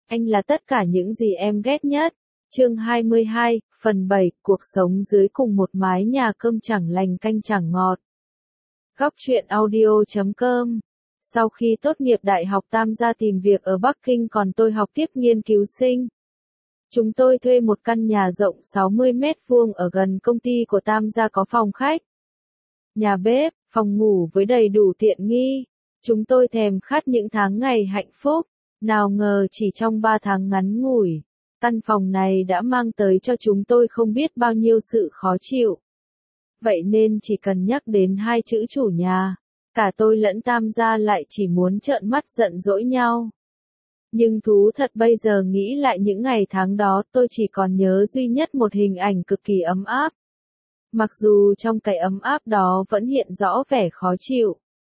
Anh là tất cả những gì em ghét nhất. Chương 22, phần 7, cuộc sống dưới cùng một mái nhà, cơm chẳng lành canh chẳng ngọt. Góc truyện audio.com. Sau khi tốt nghiệp đại học, Tam gia tìm việc ở Bắc Kinh, còn tôi học tiếp nghiên cứu sinh. Chúng tôi thuê một căn nhà rộng 60 mét vuông ở gần công ty của Tam gia, có phòng khách, nhà bếp, phòng ngủ với đầy đủ tiện nghi. Chúng tôi thèm khát những tháng ngày hạnh phúc. Nào ngờ chỉ trong 3 tháng ngắn ngủi, căn phòng này đã mang tới cho chúng tôi không biết bao nhiêu sự khó chịu. Vậy nên chỉ cần nhắc đến hai chữ chủ nhà, cả tôi lẫn Tam gia lại chỉ muốn trợn mắt giận dỗi nhau. Nhưng thú thật, bây giờ nghĩ lại những ngày tháng đó, tôi chỉ còn nhớ duy nhất một hình ảnh cực kỳ ấm áp. Mặc dù trong cái ấm áp đó vẫn hiện rõ vẻ khó chịu.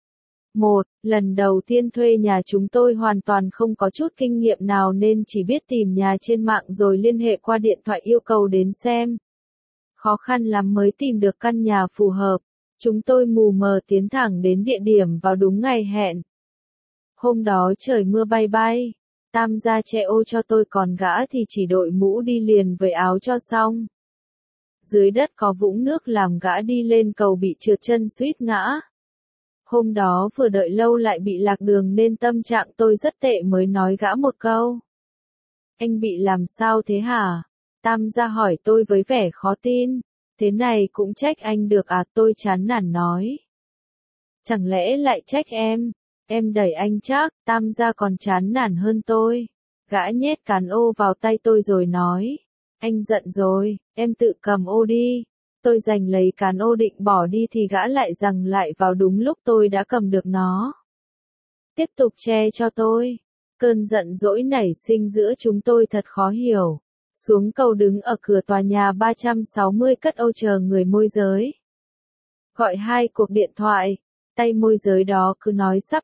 Lần đầu tiên thuê nhà, chúng tôi hoàn toàn không có chút kinh nghiệm nào nên chỉ biết tìm nhà trên mạng rồi liên hệ qua điện thoại yêu cầu đến xem. Khó khăn lắm mới tìm được căn nhà phù hợp. Chúng tôi mù mờ tiến thẳng đến địa điểm vào đúng ngày hẹn. Hôm đó trời mưa bay bay. Tam gia che ô cho tôi, còn gã thì chỉ đội mũ đi liền với áo cho xong. Dưới đất có vũng nước làm gã đi lên cầu bị trượt chân suýt ngã. Hôm đó vừa đợi lâu lại bị lạc đường nên tâm trạng tôi rất tệ, mới nói gã một câu: "Anh bị làm sao thế hả?" Tam gia hỏi tôi với vẻ khó tin. "Thế này cũng trách anh được à?" Tôi chán nản nói. "Chẳng lẽ lại trách em đẩy anh chắc." Tam gia còn chán nản hơn tôi. Gã nhét cán ô vào tay tôi rồi nói: "Anh giận rồi, em tự cầm ô đi." Tôi giành lấy cán ô định bỏ đi thì gã lại giằng lại vào đúng lúc tôi đã cầm được nó. Tiếp tục che cho tôi. Cơn giận dỗi nảy sinh giữa chúng tôi thật khó hiểu. Xuống cầu đứng ở cửa tòa nhà 360 cất ô chờ người môi giới. Gọi 2 cuộc điện thoại. Tay môi giới đó cứ nói sắp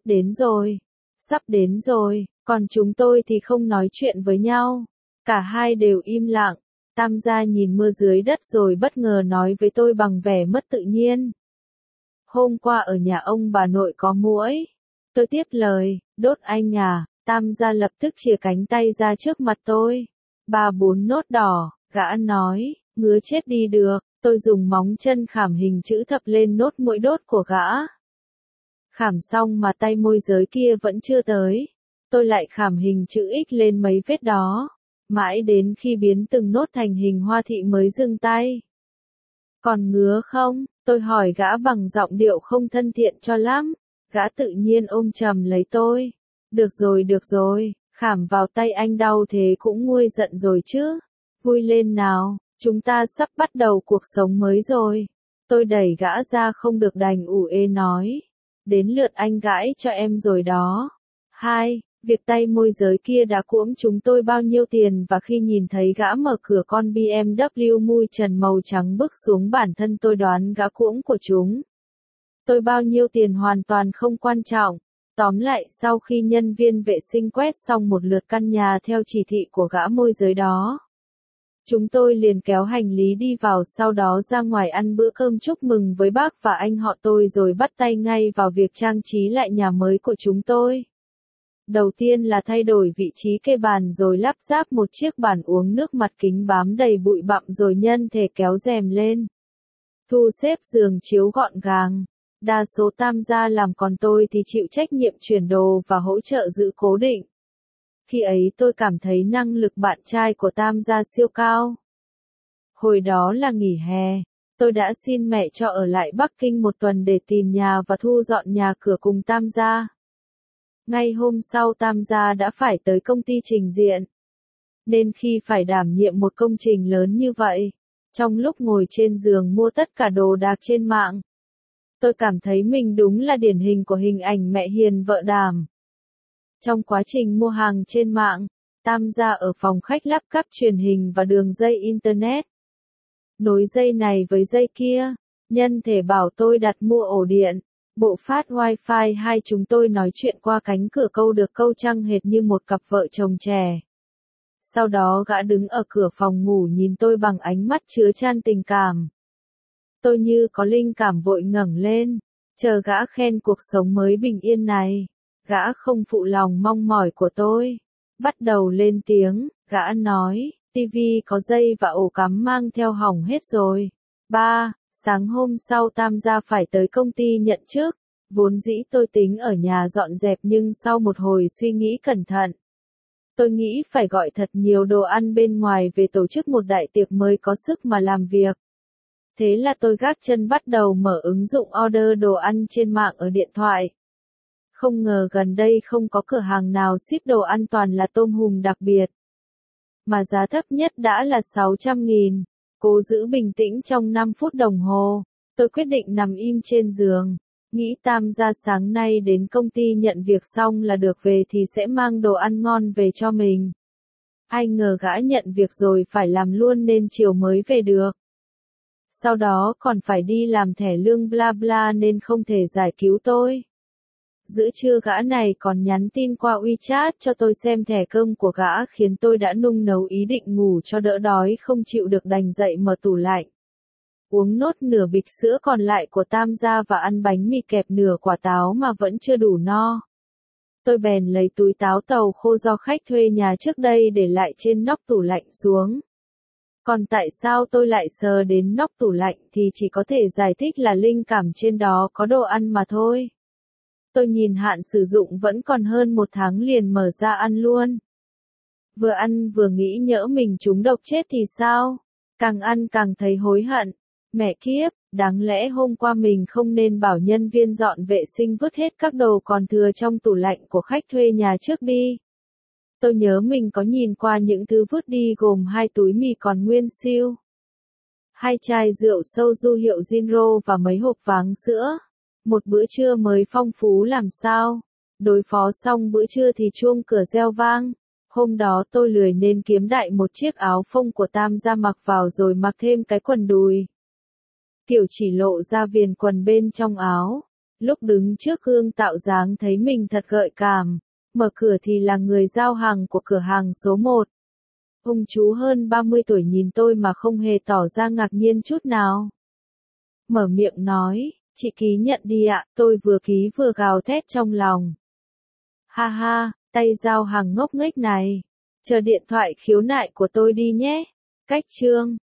đến rồi, còn chúng tôi thì không nói chuyện với nhau. Cả hai đều im lặng. Tam gia nhìn mưa dưới đất rồi bất ngờ nói với tôi bằng vẻ mất tự nhiên: "Hôm qua ở nhà ông bà nội có muỗi." Tôi tiếp lời: "Đốt anh à?" Tam gia lập tức chìa cánh tay ra trước mặt tôi. 3-4 nốt đỏ, gã nói: "Ngứa chết đi được." Tôi dùng móng chân khảm hình chữ thập lên nốt mũi đốt của gã. Khảm xong mà tay môi giới kia vẫn chưa tới. Tôi lại khảm hình chữ X lên mấy vết đó. Mãi đến khi biến từng nốt thành hình hoa thị mới dừng tay. "Còn ngứa không?" Tôi hỏi gã bằng giọng điệu không thân thiện cho lắm. Gã tự nhiên ôm chầm lấy tôi. Được rồi, khảm vào tay anh đau thế cũng nguôi giận rồi chứ. Vui lên nào, chúng ta sắp bắt đầu cuộc sống mới rồi." Tôi đẩy gã ra không được đành ủ ê nói: "Đến lượt anh gãi cho em rồi đó." Việc tay môi giới kia đã cuỗm chúng tôi bao nhiêu tiền, và khi nhìn thấy gã mở cửa con BMW mui trần màu trắng bước xuống, bản thân tôi đoán gã cuỗm của chúng tôi bao nhiêu tiền hoàn toàn không quan trọng. Tóm lại, sau khi nhân viên vệ sinh quét xong một lượt căn nhà theo chỉ thị của gã môi giới đó, chúng tôi liền kéo hành lý đi vào, sau đó ra ngoài ăn bữa cơm chúc mừng với bác và anh họ tôi, rồi bắt tay ngay vào việc trang trí lại nhà mới của chúng tôi. Đầu tiên là thay đổi vị trí kê bàn, rồi lắp ráp một chiếc bàn uống nước mặt kính bám đầy bụi bặm, rồi nhân thể kéo rèm lên. Thu xếp giường chiếu gọn gàng. Đa số Tam gia làm, còn tôi thì chịu trách nhiệm chuyển đồ và hỗ trợ giữ cố định. Khi ấy tôi cảm thấy năng lực bạn trai của Tam gia siêu cao. Hồi đó là nghỉ hè. Tôi đã xin mẹ cho ở lại Bắc Kinh 1 tuần để tìm nhà và thu dọn nhà cửa cùng Tam gia. Ngay hôm sau Tam gia đã phải tới công ty trình diện. Nên khi phải đảm nhiệm một công trình lớn như vậy, trong lúc ngồi trên giường mua tất cả đồ đạc trên mạng, tôi cảm thấy mình đúng là điển hình của hình ảnh mẹ hiền vợ đảm. Trong quá trình mua hàng trên mạng, Tam gia ở phòng khách lắp cáp truyền hình và đường dây Internet. Nối dây này với dây kia, nhân thể bảo tôi đặt mua ổ điện, bộ phát Wi-Fi. Chúng tôi nói chuyện qua cánh cửa câu được câu trăng hệt như một cặp vợ chồng trẻ. Sau đó gã đứng ở cửa phòng ngủ nhìn tôi bằng ánh mắt chứa chan tình cảm. Tôi như có linh cảm vội ngẩng lên, chờ gã khen cuộc sống mới bình yên này. Gã không phụ lòng mong mỏi của tôi. Bắt đầu lên tiếng, gã nói, tivi có dây và ổ cắm mang theo hỏng hết rồi. 3. Sáng hôm sau Tam gia phải tới công ty nhận chức. Vốn dĩ tôi tính ở nhà dọn dẹp nhưng sau một hồi suy nghĩ cẩn thận, tôi nghĩ phải gọi thật nhiều đồ ăn bên ngoài về tổ chức một đại tiệc mới có sức mà làm việc. Thế là tôi gác chân bắt đầu mở ứng dụng order đồ ăn trên mạng ở điện thoại. Không ngờ gần đây không có cửa hàng nào ship đồ ăn, toàn là tôm hùm đặc biệt. Mà giá thấp nhất đã là 600.000. Cố giữ bình tĩnh trong 5 phút đồng hồ, tôi quyết định nằm im trên giường. Nghĩ Tam gia sáng nay đến công ty nhận việc xong là được về thì sẽ mang đồ ăn ngon về cho mình. Ai ngờ gã nhận việc rồi phải làm luôn nên chiều mới về được. Sau đó còn phải đi làm thẻ lương bla bla nên không thể giải cứu tôi. Giữa trưa gã này còn nhắn tin qua WeChat cho tôi xem thẻ cơm của gã, khiến tôi đã nung nấu ý định ngủ cho đỡ đói không chịu được đành dậy mở tủ lạnh. Uống nốt nửa bịch sữa còn lại của Tam gia và ăn bánh mì kẹp nửa quả táo mà vẫn chưa đủ no. Tôi bèn lấy túi táo tàu khô do khách thuê nhà trước đây để lại trên nóc tủ lạnh xuống. Còn tại sao tôi lại sờ đến nóc tủ lạnh thì chỉ có thể giải thích là linh cảm trên đó có đồ ăn mà thôi. Tôi nhìn hạn sử dụng vẫn còn hơn 1 tháng liền mở ra ăn luôn. Vừa ăn vừa nghĩ nhỡ mình trúng độc chết thì sao? Càng ăn càng thấy hối hận. Mẹ kiếp, đáng lẽ hôm qua mình không nên bảo nhân viên dọn vệ sinh vứt hết các đồ còn thừa trong tủ lạnh của khách thuê nhà trước đi. Tôi nhớ mình có nhìn qua những thứ vứt đi gồm 2 túi mì còn nguyên siêu, 2 chai rượu soju hiệu Jinro và mấy hộp váng sữa. Một bữa trưa mới phong phú làm sao. Đối phó xong bữa trưa thì chuông cửa reo vang. Hôm đó tôi lười nên kiếm đại một chiếc áo phông của Tam gia mặc vào rồi mặc thêm cái quần đùi, kiểu chỉ lộ ra viền quần bên trong áo. Lúc đứng trước gương tạo dáng thấy mình thật gợi cảm. Mở cửa thì là người giao hàng của cửa hàng số 1. Ông chú hơn 30 tuổi nhìn tôi mà không hề tỏ ra ngạc nhiên chút nào. Mở miệng nói, chị ký nhận đi ạ. Tôi vừa ký vừa gào thét trong lòng. Ha ha, tay giao hàng ngốc nghếch này. Chờ điện thoại khiếu nại của tôi đi nhé. Cách chương